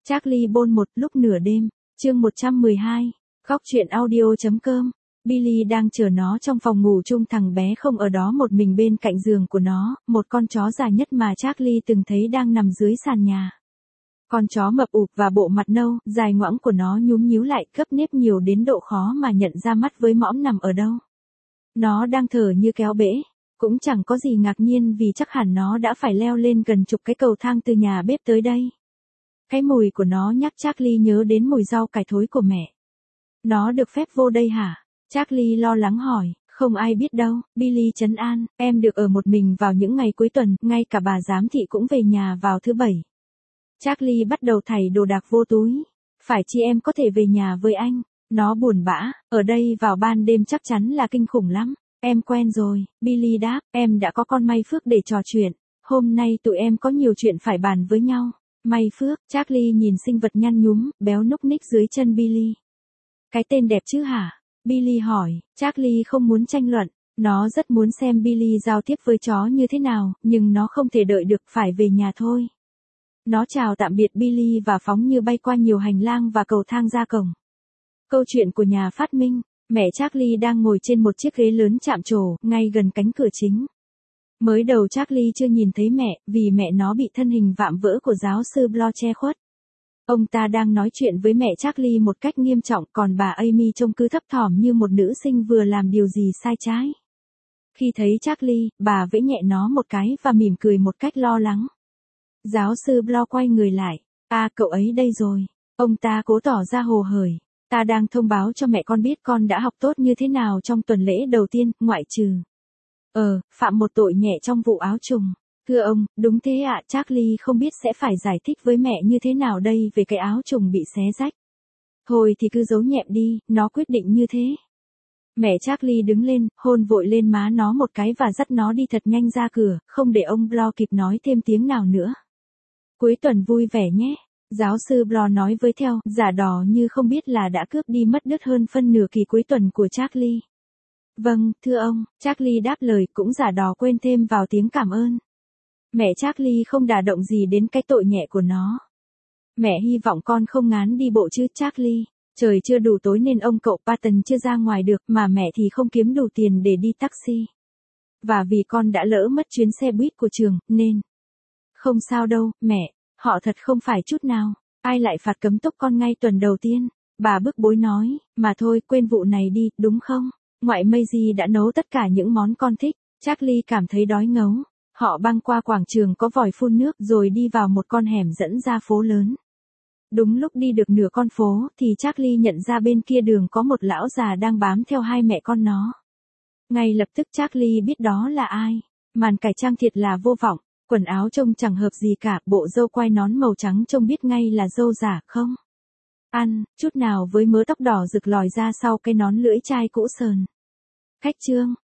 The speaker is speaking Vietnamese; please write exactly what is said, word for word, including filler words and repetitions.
Charlie Bôn một lúc nửa đêm, chương một trăm mười hai, góc truyện audio.com. Billy đang chờ nó trong phòng ngủ chung, thằng bé không ở đó một mình bên cạnh giường của nó, một con chó già nhất mà Charlie từng thấy đang nằm dưới sàn nhà. Con chó mập ụp và bộ mặt nâu, dài ngoãng của nó nhúm nhíu lại, cấp nếp nhiều đến độ khó mà nhận ra mắt với mõm nằm ở đâu. Nó đang thở như kéo bể, cũng chẳng có gì ngạc nhiên vì chắc hẳn nó đã phải leo lên gần chục cái cầu thang từ nhà bếp tới đây. Cái mùi của nó nhắc Charlie nhớ đến mùi rau cải thối của mẹ. Nó được phép vô đây hả? Charlie lo lắng hỏi. Không ai biết đâu, Billy trấn an, em được ở một mình vào những ngày cuối tuần, ngay cả bà giám thị cũng về nhà vào thứ bảy. Charlie bắt đầu thảy đồ đạc vô túi. Phải chi em có thể về nhà với anh? Nó buồn bã, ở đây vào ban đêm chắc chắn là kinh khủng lắm. Em quen rồi, Billy đáp, em đã có con May Phước để trò chuyện. Hôm nay tụi em có nhiều chuyện phải bàn với nhau. May Phước, Charlie nhìn sinh vật nhăn nhúm, béo núc ních dưới chân Billy. Cái tên đẹp chứ hả? Billy hỏi, Charlie không muốn tranh luận. Nó rất muốn xem Billy giao tiếp với chó như thế nào, nhưng nó không thể đợi được, phải về nhà thôi. Nó chào tạm biệt Billy và phóng như bay qua nhiều hành lang và cầu thang ra cổng. Câu chuyện của nhà phát minh, mẹ Charlie đang ngồi trên một chiếc ghế lớn chạm trổ, ngay gần cánh cửa chính. Mới đầu Charlie chưa nhìn thấy mẹ, vì mẹ nó bị thân hình vạm vỡ của giáo sư Bloch che khuất. Ông ta đang nói chuyện với mẹ Charlie một cách nghiêm trọng, còn bà Amy trông cứ thấp thỏm như một nữ sinh vừa làm điều gì sai trái. Khi thấy Charlie, bà vẫy nhẹ nó một cái và mỉm cười một cách lo lắng. Giáo sư Bloch quay người lại. À, cậu ấy đây rồi. Ông ta cố tỏ ra hồ hởi. Ta đang thông báo cho mẹ con biết con đã học tốt như thế nào trong tuần lễ đầu tiên, ngoại trừ. Ờ, phạm một tội nhẹ trong vụ áo trùng. Thưa ông, đúng thế ạ, Charlie không biết sẽ phải giải thích với mẹ như thế nào đây về cái áo trùng bị xé rách. Thôi thì cứ giấu nhẹm đi, nó quyết định như thế. Mẹ Charlie đứng lên, hôn vội lên má nó một cái và dắt nó đi thật nhanh ra cửa, không để ông Bloch kịp nói thêm tiếng nào nữa. Cuối tuần vui vẻ nhé. Giáo sư Bloch nói với theo, giả đò như không biết là đã cướp đi mất đứt hơn phân nửa kỳ cuối tuần của Charlie. Vâng, thưa ông, Charlie đáp lời, cũng giả đò quên thêm vào tiếng cảm ơn. Mẹ Charlie không đả động gì đến cái tội nhẹ của nó. Mẹ hy vọng con không ngán đi bộ chứ Charlie. Trời chưa đủ tối nên ông cậu Patton chưa ra ngoài được, mà mẹ thì không kiếm đủ tiền để đi taxi. Và vì con đã lỡ mất chuyến xe buýt của trường, nên... Không sao đâu, mẹ, họ thật không phải chút nào. Ai lại phạt cấm túc con ngay tuần đầu tiên? Bà bức bối nói, mà thôi quên vụ này đi, đúng không? Ngoại Maisie đã nấu tất cả những món con thích. Charlie cảm thấy đói ngấu. Họ băng qua quảng trường có vòi phun nước rồi đi vào một con hẻm dẫn ra phố lớn. Đúng lúc đi được nửa con phố thì Charlie nhận ra bên kia đường có một lão già đang bám theo hai mẹ con nó. Ngay lập tức Charlie biết đó là ai. Màn cải trang thiệt là vô vọng, quần áo trông chẳng hợp gì cả, bộ râu quai nón màu trắng trông biết ngay là râu giả không? Ăn, chút nào với mớ tóc đỏ rực lòi ra sau cái nón lưỡi chai cũ sờn. Khách trương,